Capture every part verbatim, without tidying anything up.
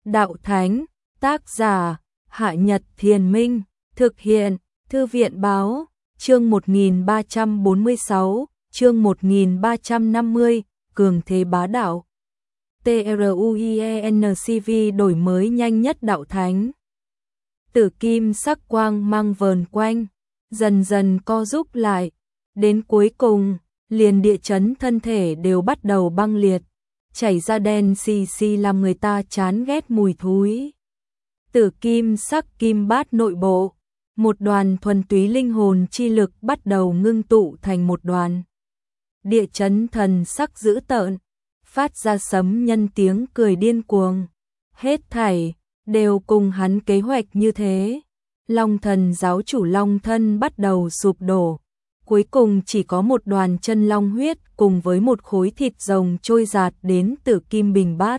Đạo Thánh, tác giả, Hạ Nhật Thiền Minh, thực hiện, Thư viện Báo, chương một nghìn ba trăm bốn mươi sáu, chương một nghìn ba trăm năm mươi, cường thế bá đạo. TRUIENCV đổi mới nhanh nhất Đạo Thánh. Tử kim sắc quang mang vờn quanh, dần dần co rút lại, đến cuối cùng, liền địa chấn thân thể đều bắt đầu băng liệt, chảy ra đen xì xì làm người ta chán ghét mùi thúi. Tử kim sắc kim bát nội bộ, một đoàn thuần túy linh hồn chi lực bắt đầu ngưng tụ thành một đoàn. Địa chấn thần sắc dữ tợn, phát ra sấm nhân tiếng cười điên cuồng. Hết thảy đều cùng hắn kế hoạch như thế. Long thần giáo chủ long thân bắt đầu sụp đổ. Cuối cùng chỉ có một đoàn chân long huyết cùng với một khối thịt rồng trôi giạt đến tử kim bình bát.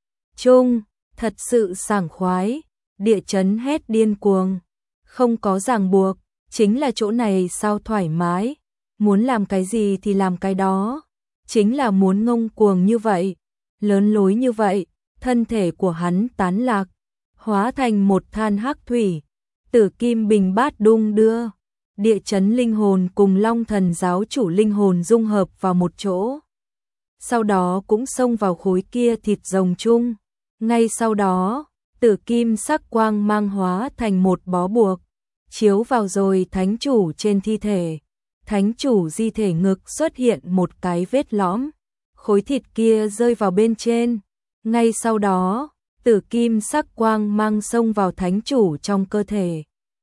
Trung, thật sự sảng khoái, địa chấn hét điên cuồng. Không có ràng buộc, chính là chỗ này sao thoải mái. Muốn làm cái gì thì làm cái đó. Chính là muốn ngông cuồng như vậy, lớn lối như vậy, thân thể của hắn tán lạc, hóa thành một than hắc thủy, tử kim bình bát đung đưa, địa chấn linh hồn cùng long thần giáo chủ linh hồn dung hợp vào một chỗ. Sau đó cũng xông vào khối kia thịt rồng chung, ngay sau đó, tử kim sắc quang mang hóa thành một bó buộc, chiếu vào rồi thánh chủ trên thi thể. Thánh chủ di thể ngực xuất hiện một cái vết lõm, khối thịt kia rơi vào bên trên. Ngay sau đó, tử kim sắc quang mang xông vào thánh chủ trong cơ thể.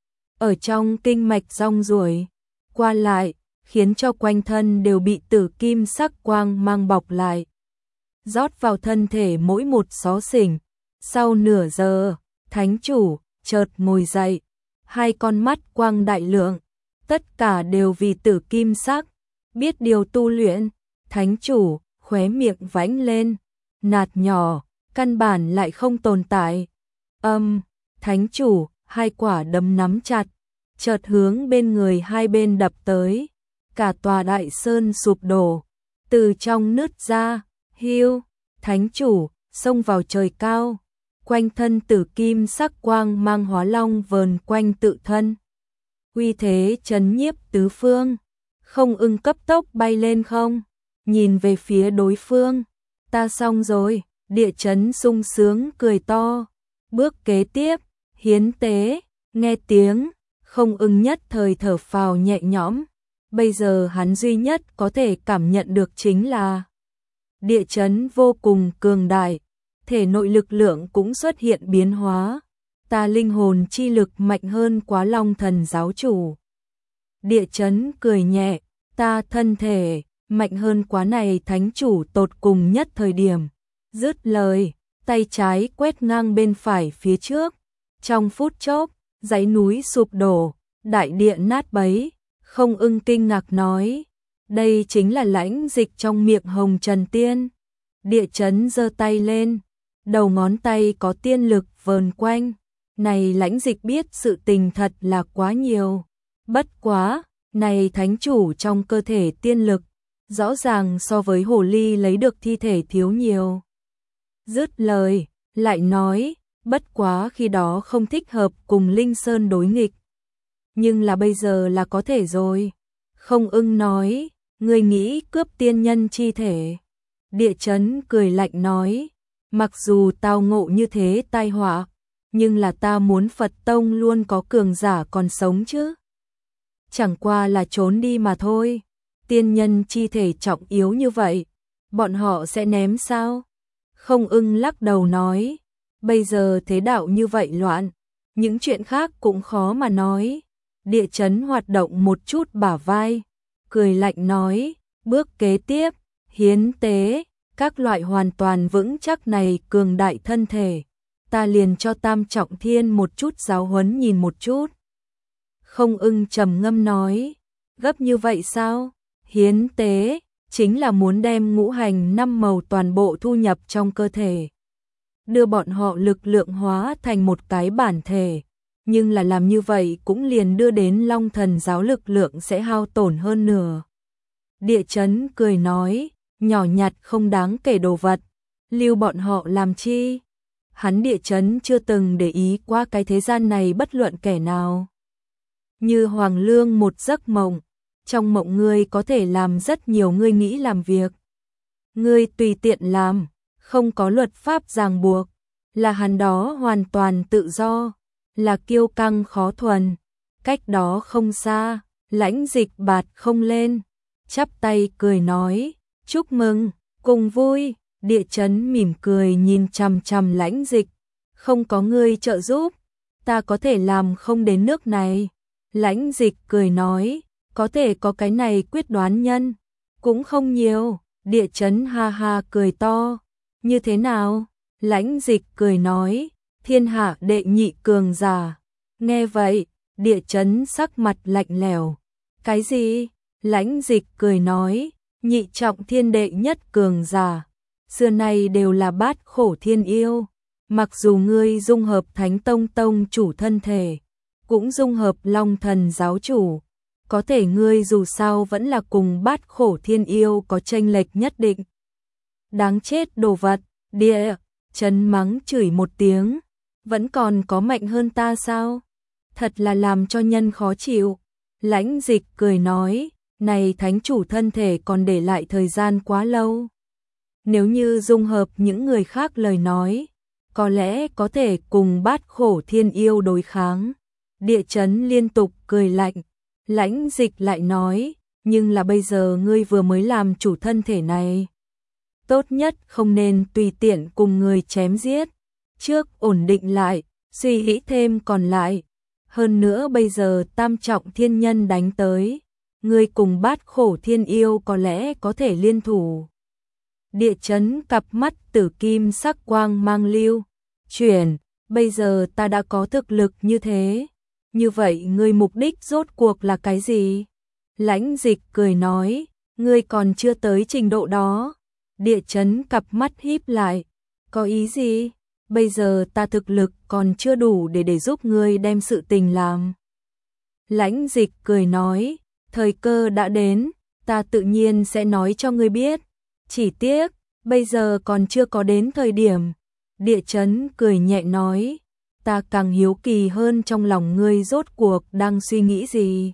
Ở trong kinh mạch rong ruổi, qua lại, khiến cho quanh thân đều bị tử kim sắc quang mang bọc lại. Rót vào thân thể mỗi một xó xỉnh. Sau nửa giờ, thánh chủ chợt ngồi dậy, hai con mắt quang đại lượng. Tất cả đều vì tử kim sắc, biết điều tu luyện, thánh chủ, khóe miệng vánh lên, nạt nhỏ, căn bản lại không tồn tại. Âm, thánh chủ, hai quả đấm nắm chặt, chợt hướng bên người hai bên đập tới, cả tòa đại sơn sụp đổ, từ trong nứt ra, hiu, thánh chủ, xông vào trời cao, quanh thân tử kim sắc quang mang hóa long vờn quanh tự thân. Uy thế chấn nhiếp tứ phương, không ưng cấp tốc bay lên không, nhìn về phía đối phương, ta xong rồi, địa chấn sung sướng cười to, bước kế tiếp, hiến tế, nghe tiếng, không ưng nhất thời thở phào nhẹ nhõm, bây giờ hắn duy nhất có thể cảm nhận được chính là địa chấn vô cùng cường đại, thể nội lực lượng cũng xuất hiện biến hóa. Ta linh hồn chi lực mạnh hơn quá long thần giáo chủ. Địa chấn cười nhẹ, ta thân thể mạnh hơn quá này thánh chủ tột cùng nhất thời điểm. Dứt lời, tay trái quét ngang bên phải phía trước. Trong phút chốc, dãy núi sụp đổ, đại địa nát bấy. Không ưng kinh ngạc nói, đây chính là lãnh dịch trong miệng hồng trần tiên. Địa chấn giơ tay lên, đầu ngón tay có tiên lực vờn quanh. Này lãnh dịch biết sự tình thật là quá nhiều. Bất quá, này thánh chủ trong cơ thể tiên lực, rõ ràng so với hồ ly lấy được thi thể thiếu nhiều. Dứt lời, lại nói, bất quá khi đó không thích hợp cùng Linh Sơn đối nghịch. Nhưng là bây giờ là có thể rồi. Không ưng nói, người nghĩ cướp tiên nhân chi thể. Địa chấn cười lạnh nói, mặc dù tao ngộ như thế tai họa, nhưng là ta muốn Phật Tông luôn có cường giả còn sống chứ. Chẳng qua là trốn đi mà thôi. Tiên nhân chi thể trọng yếu như vậy, bọn họ sẽ ném sao? Không ưng lắc đầu nói, bây giờ thế đạo như vậy loạn, những chuyện khác cũng khó mà nói. Địa chấn hoạt động một chút bả vai, cười lạnh nói, bước kế tiếp, hiến tế, các loại hoàn toàn vững chắc này cường đại thân thể. Ta liền cho Tam Trọng Thiên một chút giáo huấn nhìn một chút. Không ưng trầm ngâm nói, gấp như vậy sao? Hiến tế, chính là muốn đem ngũ hành năm màu toàn bộ thu nhập trong cơ thể. Đưa bọn họ lực lượng hóa thành một cái bản thể. Nhưng là làm như vậy cũng liền đưa đến long thần giáo lực lượng sẽ hao tổn hơn nửa. Địa chấn cười nói, nhỏ nhặt không đáng kể đồ vật. Lưu bọn họ làm chi? hắn địa chấn chưa từng để ý qua cái thế gian này bất luận kẻ nào. Như hoàng lương một giấc mộng, trong mộng ngươi có thể làm rất nhiều ngươi nghĩ làm việc. Ngươi tùy tiện làm, không có luật pháp ràng buộc, là hắn đó hoàn toàn tự do, là kiêu căng khó thuần. Cách đó không xa, Lãnh Dịch bạt không lên, chắp tay cười nói, chúc mừng, cùng vui. Địa chấn mỉm cười nhìn chằm chằm Lãnh Dịch, không có ngươi trợ giúp, ta có thể làm không đến nước này. Lãnh Dịch cười nói, có thể có cái này quyết đoán nhân, cũng không nhiều. Địa chấn ha ha cười to, như thế nào? Lãnh Dịch cười nói, thiên hạ đệ nhị cường giả. Nghe vậy, địa chấn sắc mặt lạnh lẽo. Cái gì? Lãnh Dịch cười nói, nhị trọng thiên đệ nhất cường giả. Xưa nay đều là bát khổ thiên yêu, mặc dù ngươi dung hợp Thánh Tông tông chủ thân thể, cũng dung hợp Long Thần giáo chủ, có thể ngươi dù sao vẫn là cùng bát khổ thiên yêu có chênh lệch nhất định. Đáng chết đồ vật, địa chấn mắng chửi một tiếng, vẫn còn có mạnh hơn ta sao? Thật là làm cho nhân khó chịu. Lãnh Dịch cười nói, này thánh chủ thân thể còn để lại thời gian quá lâu. Nếu như dung hợp những người khác lời nói, có lẽ có thể cùng bát khổ thiên yêu đối kháng. Địa chấn liên tục cười lạnh. Lãnh Dịch lại nói, nhưng là bây giờ ngươi vừa mới làm chủ thân thể này. Tốt nhất không nên tùy tiện cùng người chém giết. Trước ổn định lại, suy nghĩ thêm còn lại. Hơn nữa bây giờ tam trọng thiên nhân đánh tới, ngươi cùng bát khổ thiên yêu có lẽ có thể liên thủ. Địa chấn cặp mắt tử kim sắc quang mang lưu chuyển, bây giờ ta đã có thực lực như thế, như vậy ngươi mục đích rốt cuộc là cái gì? Lãnh Dịch cười nói, ngươi còn chưa tới trình độ đó. Địa chấn cặp mắt híp lại, có ý gì? Bây giờ ta thực lực còn chưa đủ để để giúp ngươi đem sự tình làm. Lãnh Dịch cười nói, thời cơ đã đến, ta tự nhiên sẽ nói cho ngươi biết. Chỉ tiếc, bây giờ còn chưa có đến thời điểm. Địa chấn cười nhẹ nói, ta càng hiếu kỳ hơn trong lòng ngươi rốt cuộc đang suy nghĩ gì.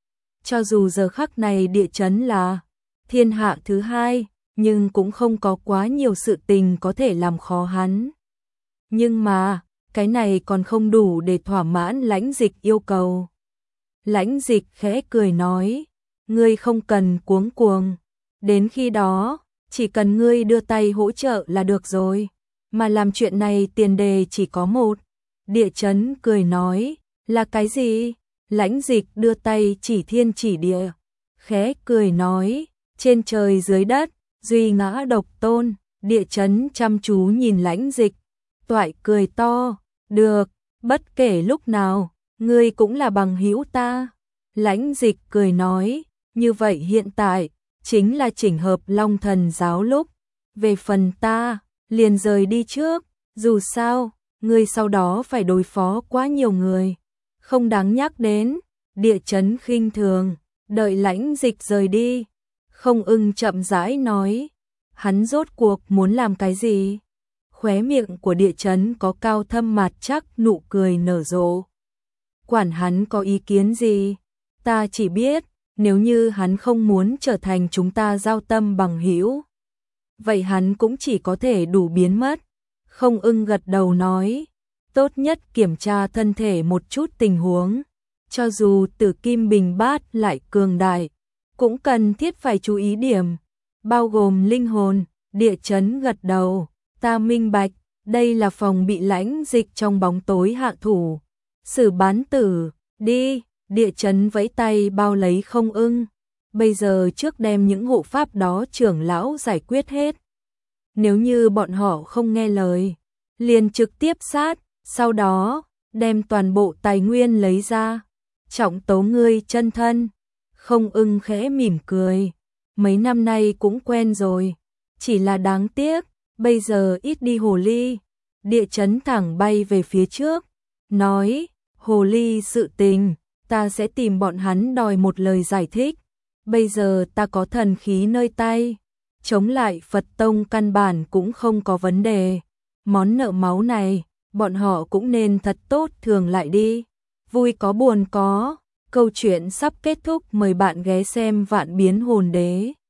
Cho dù giờ khắc này địa chấn là thiên hạ thứ hai, nhưng cũng không có quá nhiều sự tình có thể làm khó hắn. Nhưng mà, cái này còn không đủ để thỏa mãn Lãnh Dịch yêu cầu. Lãnh Dịch khẽ cười nói, ngươi không cần cuống cuồng, đến khi đó, chỉ cần ngươi đưa tay hỗ trợ là được rồi, mà làm chuyện này tiền đề chỉ có một. Địa chấn cười nói, là cái gì? Lãnh Dịch đưa tay chỉ thiên chỉ địa, khẽ cười nói, trên trời dưới đất, duy ngã độc tôn. Địa chấn chăm chú nhìn Lãnh Dịch, toại cười to, được, bất kể lúc nào, ngươi cũng là bằng hữu ta. Lãnh Dịch cười nói, như vậy hiện tại, chính là chỉnh hợp Long Thần giáo lúc, về phần ta, liền rời đi trước, dù sao, ngươi sau đó phải đối phó quá nhiều người, không đáng nhắc đến. Địa chấn khinh thường, đợi Lãnh Dịch rời đi, Không Ưng chậm rãi nói, hắn rốt cuộc muốn làm cái gì? Khóe miệng của địa chấn có cao thâm mạt chắc nụ cười nở rộ. Quản hắn có ý kiến gì? Ta chỉ biết, nếu như hắn không muốn trở thành chúng ta giao tâm bằng hữu, vậy hắn cũng chỉ có thể đủ biến mất. Không Ưng gật đầu nói, tốt nhất kiểm tra thân thể một chút tình huống. Cho dù Tử Kim Bình Bát lại cường đại, cũng cần thiết phải chú ý điểm, bao gồm linh hồn. Địa chấn gật đầu, ta minh bạch, đây là phòng bị Lãnh Dịch trong bóng tối hạ thủ. Xử bán tử, đi. Địa chấn vẫy tay bao lấy Không Ưng. Bây giờ trước đem những hộ pháp đó trưởng lão giải quyết hết. Nếu như bọn họ không nghe lời, liền trực tiếp sát, sau đó đem toàn bộ tài nguyên lấy ra, trọng tấu ngươi chân thân. Không Ưng khẽ mỉm cười, mấy năm nay cũng quen rồi, chỉ là đáng tiếc, bây giờ ít đi hồ ly. Địa chấn thẳng bay về phía trước, nói, hồ ly sự tình, ta sẽ tìm bọn hắn đòi một lời giải thích. Bây giờ ta có thần khí nơi tay, chống lại Phật Tông căn bản cũng không có vấn đề. món nợ máu này, bọn họ cũng nên thật tốt thường lại đi. Vui có buồn có, câu chuyện sắp kết thúc, mời bạn ghé xem Vạn Biến Hồn Đế.